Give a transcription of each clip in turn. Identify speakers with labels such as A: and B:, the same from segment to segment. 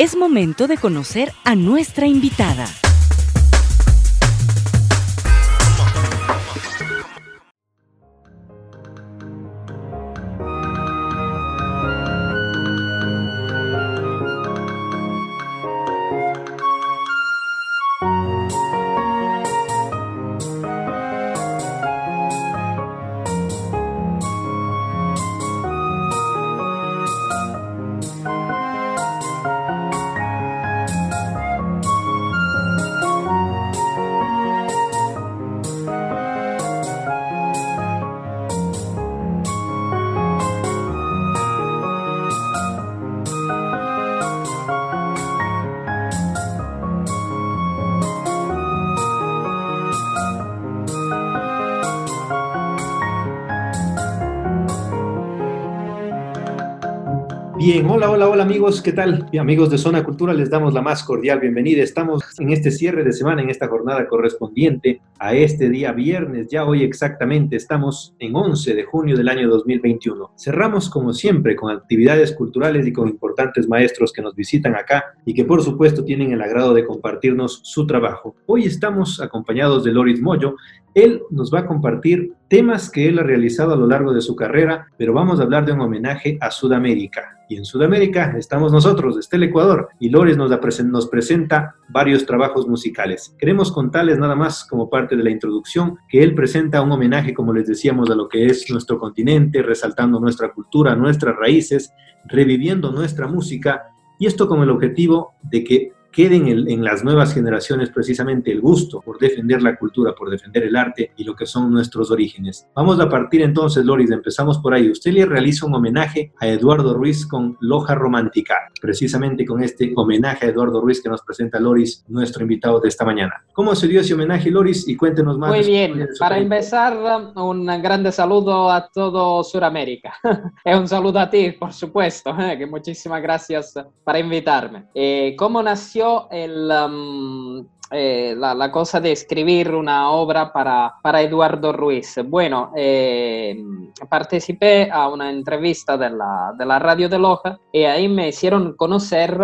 A: Es momento de conocer a nuestra invitada.
B: Bien, hola amigos, ¿qué tal? Amigos de Zona Cultura, les damos la más cordial bienvenida. Estamos en este cierre de semana, en esta jornada correspondiente a este día viernes, ya hoy exactamente, estamos en 11 de junio del año 2021. Cerramos como siempre con actividades culturales y con importantes maestros que nos visitan acá y que por supuesto tienen el agrado de compartirnos su trabajo. Hoy estamos acompañados de Loris Moyo. Él nos va a compartir temas que él ha realizado a lo largo de su carrera, pero vamos a hablar de un homenaje a Sudamérica. Y en Sudamérica estamos nosotros, desde el Ecuador, y Loris nos presenta varios trabajos musicales. Queremos contarles nada más como parte de la introducción que él presenta un homenaje, como les decíamos, a lo que es nuestro continente, resaltando nuestra cultura, nuestras raíces, reviviendo nuestra música, y esto con el objetivo de que queden en las nuevas generaciones precisamente el gusto por defender la cultura, por defender el arte y lo que son nuestros orígenes. Vamos a partir entonces, Loris, empezamos por ahí. Usted le realiza un homenaje a Eduardo Ruiz con Loja Romántica, precisamente con este homenaje a Eduardo Ruiz que nos presenta Loris, nuestro invitado de esta mañana. ¿Cómo se dio ese homenaje, Loris? Y cuéntenos más.
C: Muy bien, para empezar, un grande saludo a todo Sudamérica. Es un saludo a ti, por supuesto, que muchísimas gracias para invitarme. ¿Cómo nació la cosa de escribir una obra para Eduardo Ruiz? Bueno, participé a una entrevista de la radio de Loja y ahí me hicieron conocer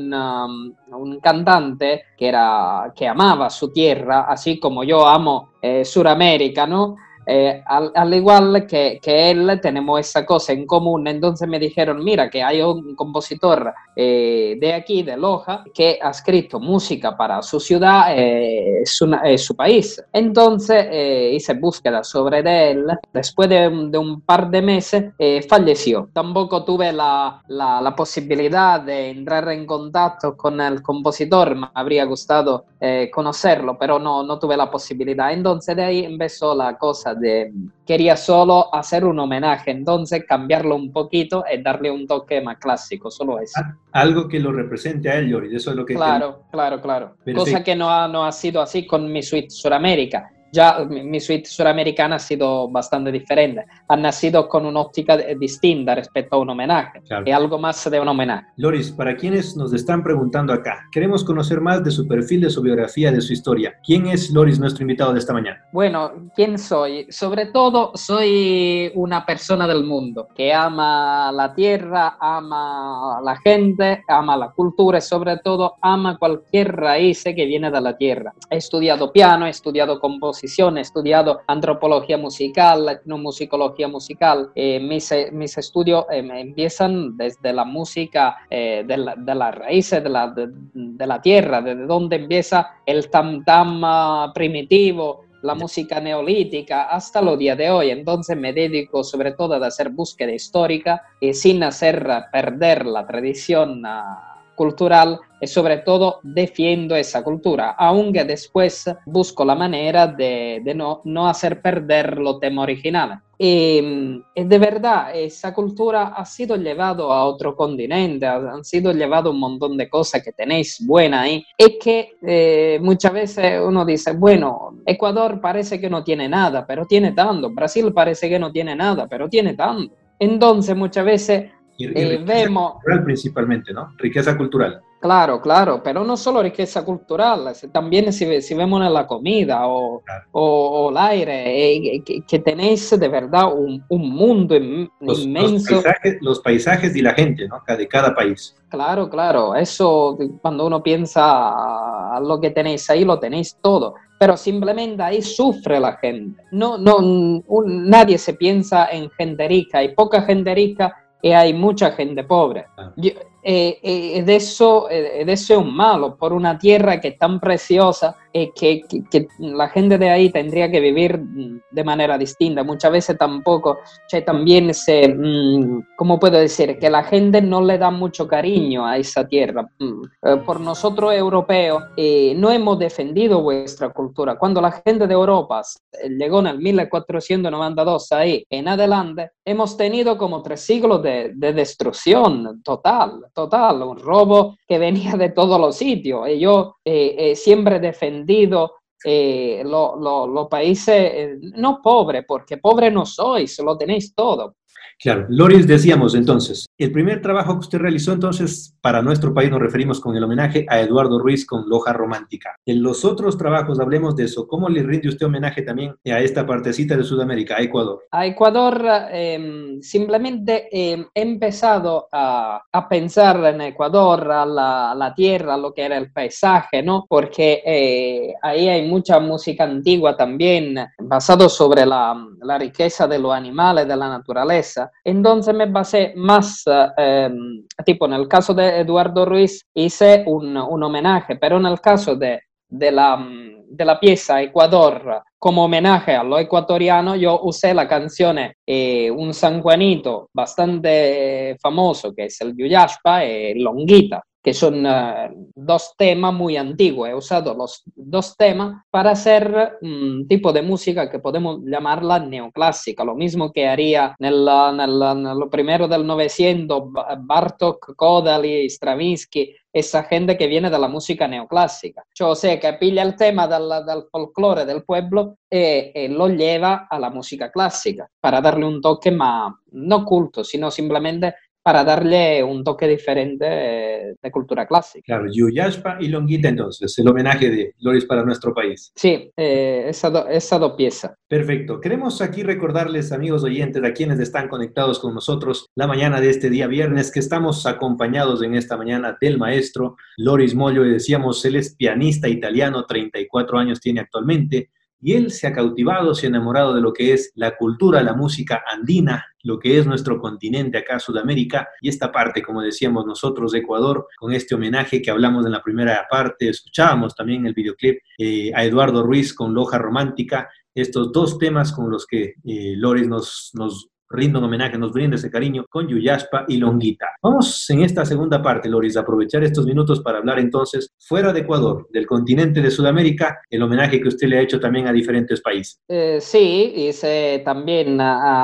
C: un cantante que amaba su tierra, así como yo amo Sudamérica, ¿no? Al igual que él, tenemos esa cosa en común. Entonces me dijeron, mira, que hay un compositor de aquí, de Loja, que ha escrito música para su ciudad, su país. Entonces hice búsqueda sobre él. Después de un par de meses, falleció. Tampoco tuve la posibilidad de entrar en contacto con el compositor. Me habría gustado conocerlo, pero no tuve la posibilidad. Entonces de ahí empezó la cosa quería solo hacer un homenaje, entonces cambiarlo un poquito y darle un toque más clásico, solo eso.
B: Algo que lo represente a él, Loris, eso es lo que...
C: Claro.
B: Perfecto.
C: Cosa que no ha sido así con mi suite Sudamérica. Ya mi suite suramericana ha sido bastante diferente. Ha nacido con una óptica distinta respecto a un homenaje. Claro. Y algo más de un homenaje.
B: Loris, para quienes nos están preguntando acá, queremos conocer más de su perfil, de su biografía, de su historia. ¿Quién es Loris, nuestro invitado de esta mañana?
C: Bueno, ¿quién soy? Sobre todo, soy una persona del mundo que ama la tierra, ama la gente, ama la cultura y sobre todo ama cualquier raíz que viene de la tierra. He estudiado piano, he estudiado composición, he estudiado antropología musical, etnomusicología musical. Mis estudios empiezan desde la música de las raíces de la tierra, desde donde empieza el tam-tam primitivo, la música neolítica hasta los días de hoy. Entonces me dedico sobre todo a hacer búsqueda histórica y sin hacer perder la tradición cultural y sobre todo defiendo esa cultura, aunque después busco la manera de no hacer perder los temas originales. Y de verdad, esa cultura ha sido llevada a otro continente, han sido llevadas un montón de cosas que tenéis buenas ahí, y que muchas veces uno dice, bueno, Ecuador parece que no tiene nada, pero tiene tanto, Brasil parece que no tiene nada, pero tiene tanto. Entonces muchas veces
B: riqueza
C: vemos...
B: cultural principalmente, ¿no? Riqueza cultural.
C: Claro, claro, pero no solo riqueza cultural, también si vemos en la comida
B: Claro.
C: o el aire, que tenéis de verdad un mundo inmenso.
B: Los paisajes y la gente, ¿no? De cada país.
C: Claro, claro, eso cuando uno piensa a lo que tenéis ahí, lo tenéis todo, pero simplemente ahí sufre la gente. No, no, nadie se piensa en gente rica, hay poca gente rica y hay mucha gente pobre.
B: Claro.
C: De eso es un malo, por una tierra que es tan preciosa, que la gente de ahí tendría que vivir de manera distinta. Muchas veces tampoco, también ¿cómo puedo decir? Que la gente no le da mucho cariño a esa tierra. Por nosotros europeos, no hemos defendido vuestra cultura. Cuando la gente de Europa llegó en el 1492 ahí en adelante, hemos tenido como 3 siglos de destrucción total, un robo que venía de todos los sitios. Y yo siempre he defendido los países, no pobres, porque pobres no sois, lo tenéis todo.
B: Claro, Loris, decíamos entonces, el primer trabajo que usted realizó entonces para nuestro país nos referimos con el homenaje a Eduardo Ruiz con Loja Romántica. En los otros trabajos, hablemos de eso, ¿cómo le rinde usted homenaje también a esta partecita de Sudamérica, a Ecuador?
C: A Ecuador simplemente he empezado a pensar en Ecuador, a la tierra, lo que era el paisaje, ¿no? Porque ahí hay mucha música antigua también, basado sobre la riqueza de los animales, de la naturaleza. Entonces me basé más, tipo en el caso de Eduardo Ruiz hice un homenaje, pero en el caso de la pieza Ecuador como homenaje a lo ecuatoriano, yo usé la canción un sanjuanito bastante famoso que es el Yuyashpa y Longuita, que son 2 temas muy antiguos. He usado los 2 temas para hacer un tipo de música que podemos llamarla neoclásica, lo mismo que haría en lo primero del 900 Bartók, Kodály, Stravinsky, esa gente que viene de la música neoclásica. Yo sé que pilla el tema del folclore del pueblo y lo lleva a la música clásica para darle un toque más, no culto, sino simplemente para darle un toque diferente de cultura clásica.
B: Claro, Yuyashpa y Longuita entonces, el homenaje de Loris para nuestro país.
C: Sí, esas 2 piezas.
B: Perfecto. Queremos aquí recordarles, amigos oyentes, a quienes están conectados con nosotros la mañana de este día viernes, que estamos acompañados en esta mañana del maestro Loris Mollo. Y decíamos, él es pianista italiano, 34 años tiene actualmente, y él se ha cautivado, se ha enamorado de lo que es la cultura, la música andina, lo que es nuestro continente acá, Sudamérica, y esta parte, como decíamos nosotros, de Ecuador, con este homenaje que hablamos en la primera parte, escuchábamos también el videoclip a Eduardo Ruiz con Loja Romántica, estos 2 temas con los que Loris nos rinde un homenaje, nos brinda ese cariño con Yuyashpa y Longuita. Vamos en esta segunda parte, Loris, a aprovechar estos minutos para hablar entonces, fuera de Ecuador, del continente de Sudamérica, el homenaje que usted le ha hecho también a diferentes países.
C: Sí, hice también,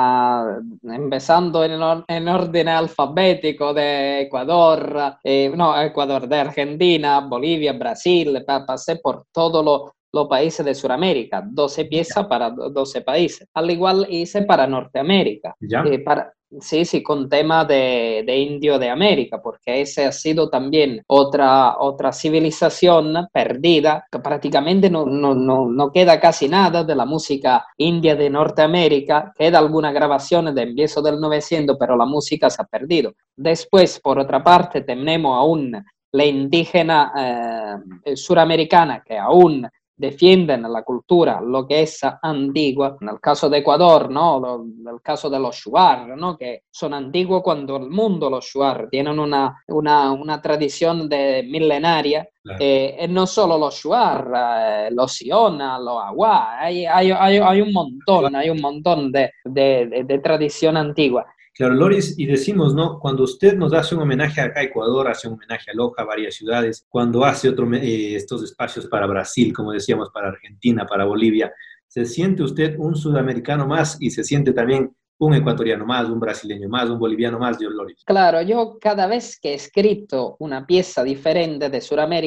C: empezando en orden alfabético de Ecuador, Ecuador, de Argentina, Bolivia, Brasil, pasé por todos los países de Sudamérica, 12 piezas para 12 países. Al igual hice para Norteamérica,
B: ¿Ya?
C: sí, con tema de indio de América, porque ese ha sido también otra civilización perdida, que prácticamente no queda casi nada de la música india de Norteamérica, queda algunas grabaciones de empiezo del 900, pero la música se ha perdido. Después, por otra parte, tenemos aún la indígena suramericana, que aún defienden la cultura, lo que es antigua, en el caso de Ecuador, ¿no? En el caso de los shuar, ¿no? Que son antiguos cuando el mundo, los shuar, tienen una tradición milenaria.
B: Claro.
C: No solo los shuar, los siona, los agua, hay un montón de tradición antigua.
B: Claro, Loris, y decimos, ¿no? Cuando usted nos hace un homenaje acá a Ecuador, hace un homenaje a Loja, a varias ciudades, cuando hace estos espacios para Brasil, como decíamos, para Argentina, para Bolivia, ¿se siente usted un sudamericano más y se siente también un ecuatoriano más, un brasileño más, un boliviano más, Dios Loris?
C: Claro, yo cada vez que he escrito una pieza diferente de Sudamérica,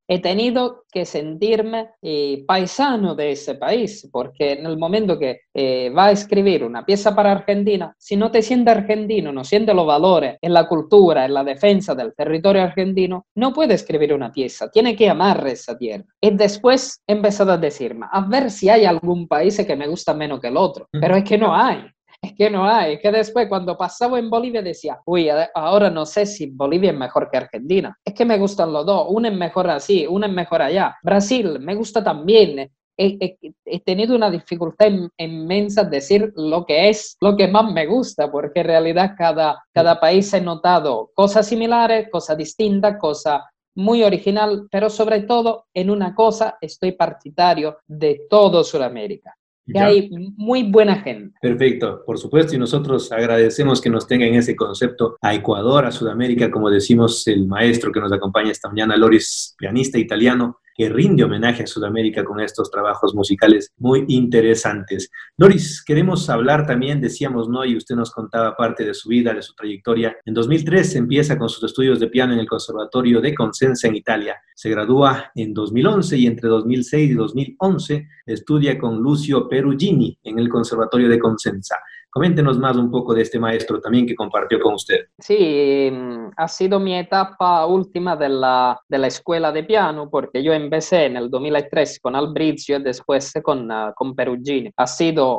C: he tenido que sentirme paisano de ese país, porque en el momento que va a escribir una pieza para Argentina, si no te sientes argentino, no sientes los valores en la cultura, en la defensa del territorio argentino, no puede escribir una pieza, tiene que amar esa tierra. Y después he empezado a decirme, a ver si hay algún país que me gusta menos que el otro, pero es que no hay. Es que no hay, es que después cuando pasaba en Bolivia decía, uy, ahora no sé si Bolivia es mejor que Argentina. Es que me gustan los dos, uno es mejor así, uno es mejor allá. Brasil me gusta también. He tenido una dificultad inmensa en decir lo que es lo que más me gusta, porque en realidad cada país he notado cosas similares, cosas distintas, cosas muy original, pero sobre todo en una cosa estoy partidario de todo Sudamérica, que
B: Ya.
C: hay muy buena gente.
B: Perfecto, por supuesto, y nosotros agradecemos que nos tengan ese concepto a Ecuador, a Sudamérica, como decimos el maestro que nos acompaña esta mañana, Loris, pianista italiano, que rinde homenaje a Sudamérica con estos trabajos musicales muy interesantes. Loris, queremos hablar también, decíamos, ¿no? Y usted nos contaba parte de su vida, de su trayectoria. En 2003 empieza con sus estudios de piano en el Conservatorio de Cosenza en Italia. Se gradúa en 2011 y entre 2006 y 2011 estudia con Lucio Perugini en el Conservatorio de Cosenza. Coméntenos más un poco de este maestro también que compartió con usted.
C: Sí, ha sido mi etapa última de la escuela de piano, porque yo empecé en el 2003 con Albrizio y después con Perugini. Ha sido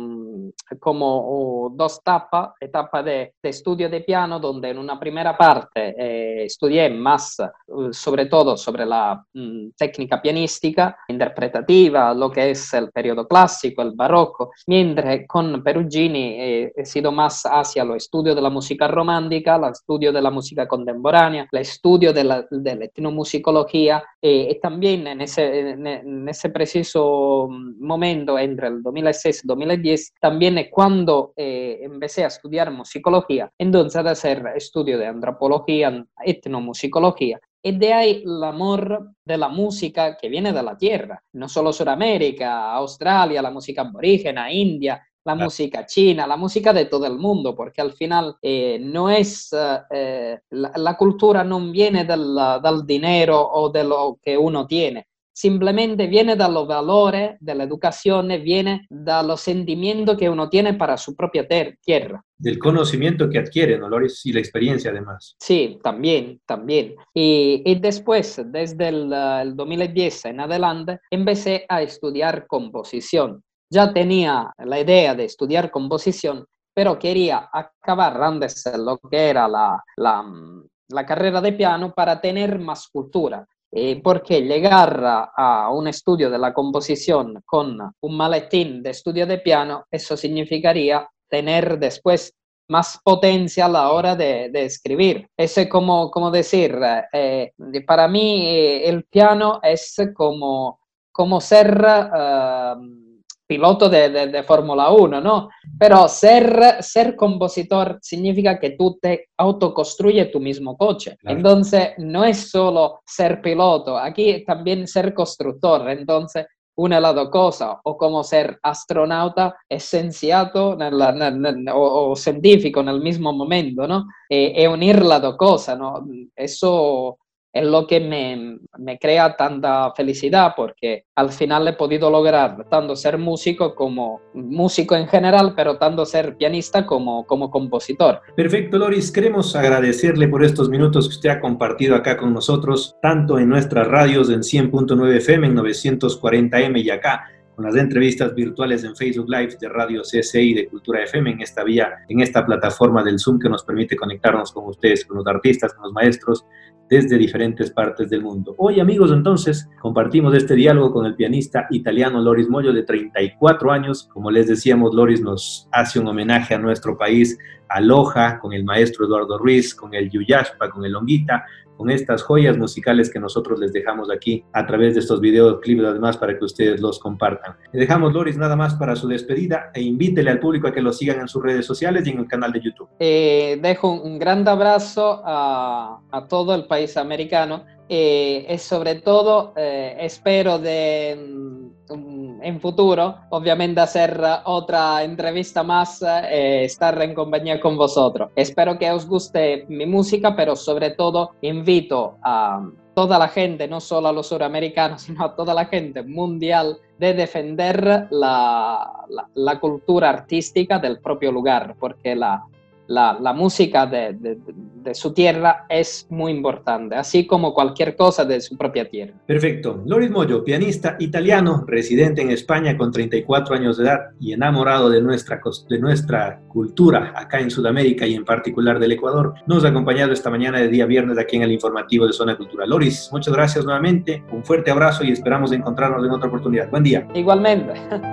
C: como dos etapas de estudio de piano, donde en una primera parte estudié más sobre todo sobre la técnica pianística, interpretativa, lo que es el periodo clásico, el barroco, mientras con Perugini he sido más hacia lo estudio de la música romántica, el estudio de la música contemporánea, el estudio de la etnomusicología, y también en ese preciso momento, entre el 2006 y 2010, también es cuando empecé a estudiar musicología, entonces a hacer estudio de antropología, etnomusicología. Y de ahí el amor de la música que viene de la tierra, no solo Sudamérica, Australia, la música aborígena, India, la música china, la música de todo el mundo, porque al final no es, la cultura no viene del dinero o de lo que uno tiene, simplemente viene de los valores, de la educación, viene de los sentimientos que uno tiene para su propia tierra.
B: Del conocimiento que adquiere, ¿no, Loris? Y la experiencia además.
C: Sí, también, también. Y después, desde el 2010 en adelante, empecé a estudiar composición. Ya tenía la idea de estudiar composición, pero quería acabar antes lo que era la carrera de piano para tener más cultura. Porque llegar a un estudio de la composición con un maletín de estudio de piano, eso significaría tener después más potencia a la hora de escribir. Es como decir, para mí el piano es como ser piloto de Fórmula 1, ¿no? Pero ser compositor significa que tú te autoconstruyes tu mismo coche. Claro. Entonces, no es solo ser piloto, aquí también ser constructor. Entonces, una de las dos cosas, o como ser astronauta, scienziato o científico en el mismo momento, ¿no? E unir las dos cosas, ¿no? Eso es lo que me crea tanta felicidad, porque al final he podido lograr tanto ser músico como músico en general, pero tanto ser pianista como compositor.
B: Perfecto, Loris. Queremos agradecerle por estos minutos que usted ha compartido acá con nosotros, tanto en nuestras radios en 100.9 FM, en 940M y acá, con las entrevistas virtuales en Facebook Live de Radio CSI de Cultura FM, en esta vía, en esta plataforma del Zoom que nos permite conectarnos con ustedes, con los artistas, con los maestros, desde diferentes partes del mundo. Hoy, amigos, entonces, compartimos este diálogo con el pianista italiano Loris Moyo, de 34 años. Como les decíamos, Loris nos hace un homenaje a nuestro país, a Loja, con el maestro Eduardo Ruiz, con el Yuyashpa, con el Longuita, con estas joyas musicales que nosotros les dejamos aquí a través de estos videoclips, además, para que ustedes los compartan. Le dejamos, Loris, nada más para su despedida, e invítele al público a que lo sigan en sus redes sociales y en el canal de YouTube.
C: Dejo un gran abrazo a todo el país americano. Sobre todo espero en futuro, obviamente, hacer otra entrevista más, estar en compañía con vosotros. Espero que os guste mi música, pero sobre todo invito a toda la gente, no solo a los suramericanos, sino a toda la gente mundial, de defender la cultura artística del propio lugar, porque la música de su tierra es muy importante, así como cualquier cosa de su propia tierra.
B: Perfecto. Loris Moyo, pianista italiano, residente en España con 34 años de edad y enamorado de nuestra cultura acá en Sudamérica y en particular del Ecuador, nos ha acompañado esta mañana de día viernes aquí en el informativo de Zona Cultura. Loris, muchas gracias nuevamente, un fuerte abrazo y esperamos encontrarnos en otra oportunidad. Buen día.
C: Igualmente.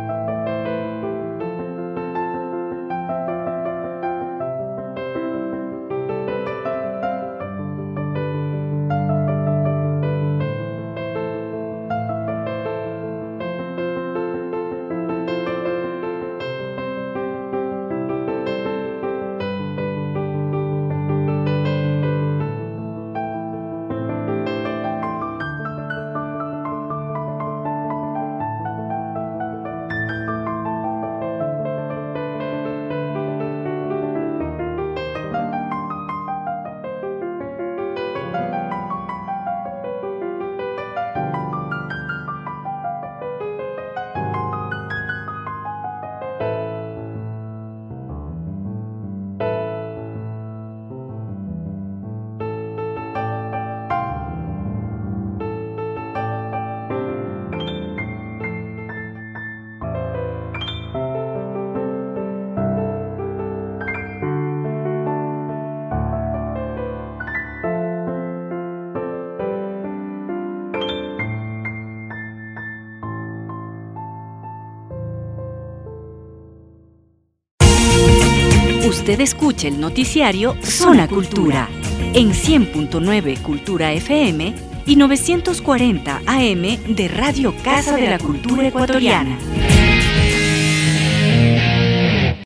A: Usted escucha el noticiario Zona Cultura en 100.9 Cultura FM y 940 AM de Radio Casa de la Cultura Ecuatoriana.